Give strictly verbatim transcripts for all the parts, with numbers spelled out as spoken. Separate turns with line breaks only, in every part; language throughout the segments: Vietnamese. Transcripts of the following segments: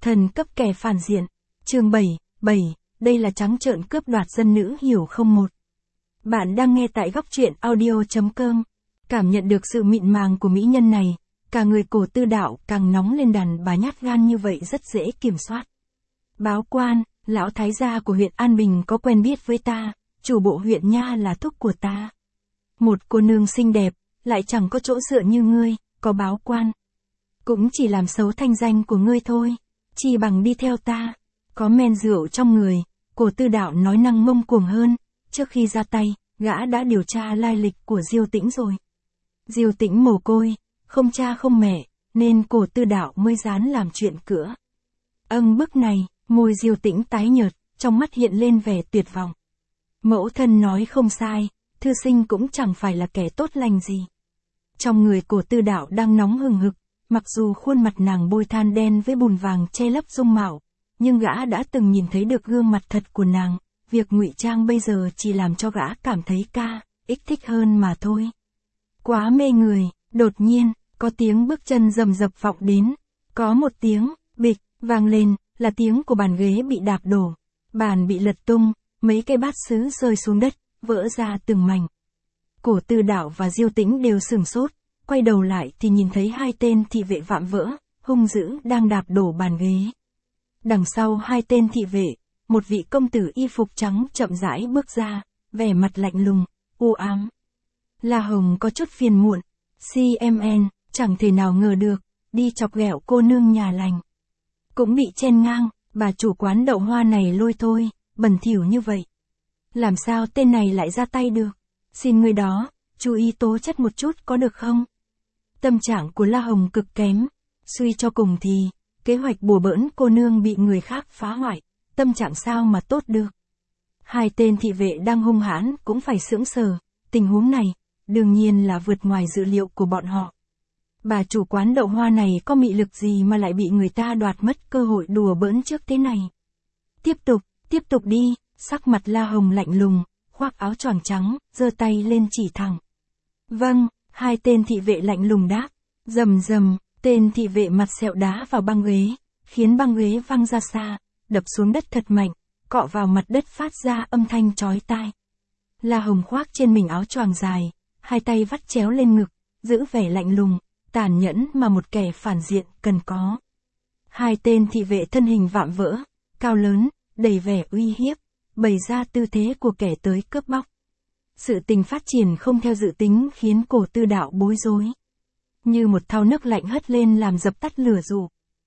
Thần cấp kẻ phản diện. Chương bảy, bảy, đây là trắng trợn cướp đoạt dân nữ hiểu không một. Bạn đang nghe tại góc truyện audio chấm com. Cảm nhận được sự mịn màng của mỹ nhân này, cả người Cổ Tư Đạo càng nóng lên, đàn bà nhát gan như vậy rất dễ kiểm soát. Báo quan, lão thái gia của huyện An Bình có quen biết với ta, chủ bộ huyện nha là thúc của ta. Một cô nương xinh đẹp, lại chẳng có chỗ dựa như ngươi, có báo quan. Cũng chỉ làm xấu thanh danh của ngươi thôi, chỉ bằng đi theo ta. Có men rượu trong người, Cổ Tư Đạo nói năng ngông cuồng hơn, trước khi ra tay, gã đã điều tra lai lịch của Diêu Tĩnh rồi. Diêu Tĩnh mồ côi, không cha không mẹ, nên Cổ Tư Đạo mới dám làm chuyện cửa. Âng bức này, môi Diêu Tĩnh tái nhợt, trong mắt hiện lên vẻ tuyệt vọng. Mẫu thân nói không sai, thư sinh cũng chẳng phải là kẻ tốt lành gì. Trong người Cổ Tư Đạo đang nóng hừng hực, mặc dù khuôn mặt nàng bôi than đen với bùn vàng che lấp dung mạo, nhưng gã đã từng nhìn thấy được gương mặt thật của nàng, việc ngụy trang bây giờ chỉ làm cho gã cảm thấy ca, ích thích hơn mà thôi. Quá mê người, đột nhiên, có tiếng bước chân rầm rập vọng đến, có một tiếng, bịch, vang lên, là tiếng của bàn ghế bị đạp đổ, bàn bị lật tung, mấy cây bát sứ rơi xuống đất, vỡ ra từng mảnh. Cổ Tư Đạo và Diêu Tĩnh đều sửng sốt, quay đầu lại thì nhìn thấy hai tên thị vệ vạm vỡ, hung dữ đang đạp đổ bàn ghế. Đằng sau hai tên thị vệ, một vị công tử y phục trắng chậm rãi bước ra, vẻ mặt lạnh lùng, u ám. La Hồng có chút phiền muộn, xê em en, chẳng thể nào ngờ được, đi chọc ghẹo cô nương nhà lành. Cũng bị chen ngang, bà chủ quán đậu hoa này lôi thôi, bẩn thỉu như vậy. Làm sao tên này lại ra tay được? Xin người đó, chú ý tố chất một chút có được không? Tâm trạng của La Hồng cực kém, suy cho cùng thì, kế hoạch bùa bỡn cô nương bị người khác phá hoại, tâm trạng sao mà tốt được. Hai tên thị vệ đang hung hãn cũng phải sững sờ, tình huống này, đương nhiên là vượt ngoài dự liệu của bọn họ. Bà chủ quán đậu hoa này có mị lực gì mà lại bị người ta đoạt mất cơ hội đùa bỡn trước thế này. Tiếp tục, tiếp tục đi, sắc mặt La Hồng lạnh lùng, khoác áo choàng trắng, giơ tay lên chỉ thẳng. Vâng, hai tên thị vệ lạnh lùng đáp, rầm rầm, tên thị vệ mặt sẹo đá vào băng ghế, khiến băng ghế văng ra xa, đập xuống đất thật mạnh, cọ vào mặt đất phát ra âm thanh chói tai. La Hồng khoác trên mình áo choàng dài, hai tay vắt chéo lên ngực, giữ vẻ lạnh lùng, tàn nhẫn mà một kẻ phản diện cần có. Hai tên thị vệ thân hình vạm vỡ, cao lớn, đầy vẻ uy hiếp, bày ra tư thế của kẻ tới cướp bóc. Sự tình phát triển không theo dự tính khiến Cổ Tư Đạo bối rối. Như một thau nước lạnh hất lên làm dập tắt lửa dụ.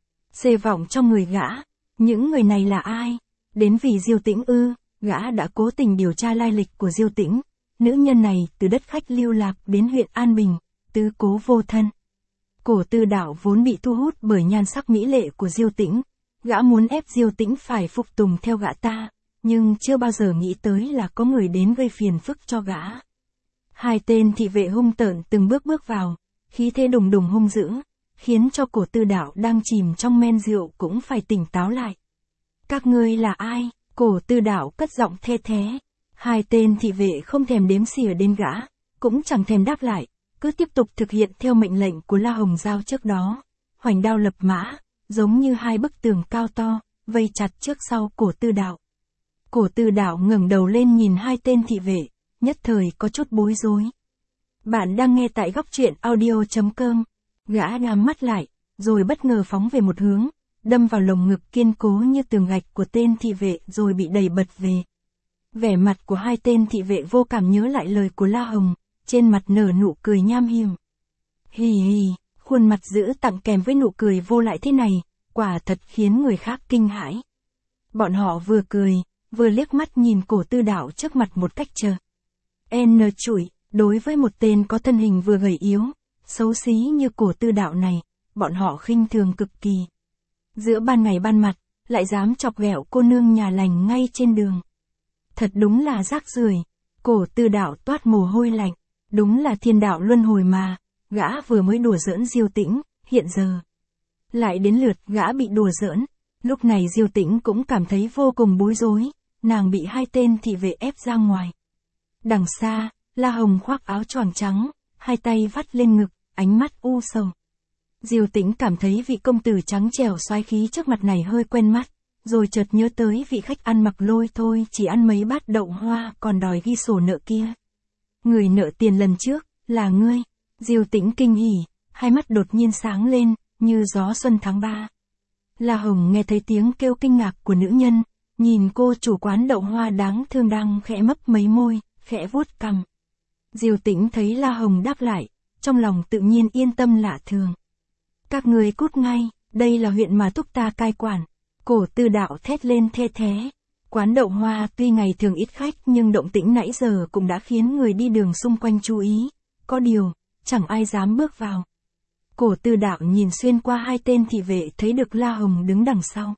Xê vọng trong người gã, những người này là ai? Đến vì Diêu Tĩnh ư? Gã đã cố tình điều tra lai lịch của Diêu Tĩnh. Nữ nhân này từ đất khách lưu lạc đến huyện An Bình, tứ cố vô thân. Cổ Tư Đạo vốn bị thu hút bởi nhan sắc mỹ lệ của Diêu Tĩnh. Gã muốn ép Diêu Tĩnh phải phục tùng theo gã ta, nhưng chưa bao giờ nghĩ tới là có người đến gây phiền phức cho gã. Hai tên thị vệ hung tợn từng bước bước vào, khí thế đùng đùng hung dữ, khiến cho Cổ Tư Đạo đang chìm trong men rượu cũng phải tỉnh táo lại. Các ngươi là ai? Cổ Tư Đạo cất giọng thê thé. Hai tên thị vệ không thèm đếm xỉa đến gã, cũng chẳng thèm đáp lại, cứ tiếp tục thực hiện theo mệnh lệnh của La Hồng giao trước đó. Hoành đao lập mã, giống như hai bức tường cao to, vây chặt trước sau Cổ Tư Đạo. Cổ Tư Đạo ngẩng đầu lên nhìn hai tên thị vệ, nhất thời có chút bối rối. Bạn đang nghe tại góc truyện audio chấm com. Gã nhắm mắt lại, rồi bất ngờ phóng về một hướng, đâm vào lồng ngực kiên cố như tường gạch của tên thị vệ rồi bị đẩy bật về. Vẻ mặt của hai tên thị vệ vô cảm nhớ lại lời của La Hồng, trên mặt nở nụ cười nham hiểm. Hì hì, khuôn mặt dữ tặng kèm với nụ cười vô lại thế này, quả thật khiến người khác kinh hãi. Bọn họ vừa cười, vừa liếc mắt nhìn Cổ Tư Đạo trước mặt một cách chờ. N chủi, đối với một tên có thân hình vừa gầy yếu, xấu xí như Cổ Tư Đạo này, bọn họ khinh thường cực kỳ. Giữa ban ngày ban mặt, lại dám chọc ghẹo cô nương nhà lành ngay trên đường. Thật đúng là rác rưởi. Cổ Tư Đạo toát mồ hôi lạnh, đúng là thiên đạo luân hồi mà, gã vừa mới đùa giỡn Diêu Tĩnh, hiện giờ lại đến lượt gã bị đùa giỡn. Lúc này Diêu Tĩnh cũng cảm thấy vô cùng bối rối, nàng bị hai tên thị vệ ép ra ngoài. Đằng xa, La Hồng khoác áo choàng trắng, hai tay vắt lên ngực, ánh mắt u sầu. Diêu Tĩnh cảm thấy vị công tử trắng trẻo soái khí trước mặt này hơi quen mắt, rồi chợt nhớ tới vị khách ăn mặc lôi thôi chỉ ăn mấy bát đậu hoa còn đòi ghi sổ nợ kia. Người nợ tiền lần trước, là ngươi. Diêu Tĩnh kinh hỉ, hai mắt đột nhiên sáng lên, như gió xuân tháng ba. La Hồng nghe thấy tiếng kêu kinh ngạc của nữ nhân, nhìn cô chủ quán đậu hoa đáng thương đang khẽ mấp mấy môi, khẽ vuốt cằm. Diêu Tĩnh thấy La Hồng đáp lại, trong lòng tự nhiên yên tâm lạ thường. Các người cút ngay, đây là huyện mà Túc ta cai quản. Cổ Tư Đạo thét lên the thé. Quán đậu hoa tuy ngày thường ít khách nhưng động tĩnh nãy giờ cũng đã khiến người đi đường xung quanh chú ý. Có điều, chẳng ai dám bước vào. Cổ Tư Đạo nhìn xuyên qua hai tên thị vệ thấy được La Hồng đứng đằng sau.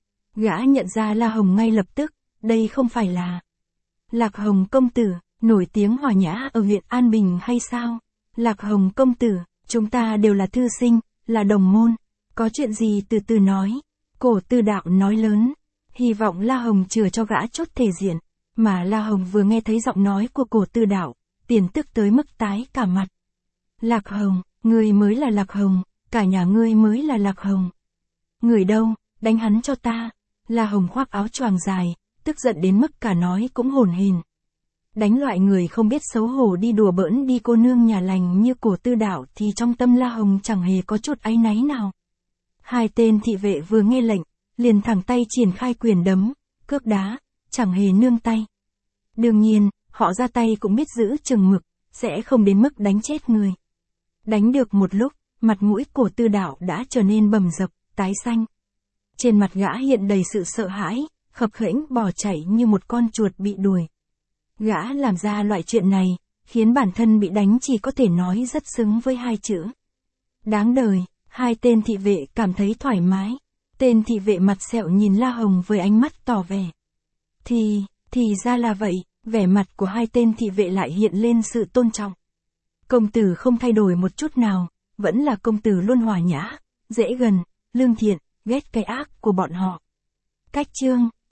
Gã nhận ra La Hồng ngay lập tức, đây không phải là Lạc Hồng công tử, nổi tiếng hòa nhã ở huyện An Bình hay sao? Lạc Hồng công tử, chúng ta đều là thư sinh, là đồng môn, có chuyện gì từ từ nói. Cổ Tư Đạo nói lớn, hy vọng La Hồng chừa cho gã chốt thể diện, mà La Hồng vừa nghe thấy giọng nói của Cổ Tư Đạo, tiền tức tới mức tái cả mặt. Lạc Hồng, ngươi mới là Lạc Hồng, cả nhà ngươi mới là Lạc Hồng. Người đâu, đánh hắn cho ta. La Hồng khoác áo choàng dài, tức giận đến mức cả nói cũng hổn hển. Đánh loại người không biết xấu hổ đi đùa bỡn đi cô nương nhà lành như Cổ Tư Đạo thì trong tâm La Hồng chẳng hề có chút áy náy nào. Hai tên thị vệ vừa nghe lệnh, liền thẳng tay triển khai quyền đấm, cước đá, chẳng hề nương tay. Đương nhiên, họ ra tay cũng biết giữ chừng mực, sẽ không đến mức đánh chết người. Đánh được một lúc, mặt mũi Cổ Tư Đạo đã trở nên bầm dập, tái xanh. Trên mặt gã hiện đầy sự sợ hãi, khập khễnh bỏ chạy như một con chuột bị đuổi. Gã làm ra loại chuyện này, khiến bản thân bị đánh chỉ có thể nói rất xứng với hai chữ. Đáng đời, hai tên thị vệ cảm thấy thoải mái. Tên thị vệ mặt sẹo nhìn La Hồng với ánh mắt tỏ vẻ. Thì, thì ra là vậy, vẻ mặt của hai tên thị vệ lại hiện lên sự tôn trọng. Công tử không thay đổi một chút nào, vẫn là công tử luôn hòa nhã, dễ gần, lương thiện, ghét cái ác của bọn họ. Cách chương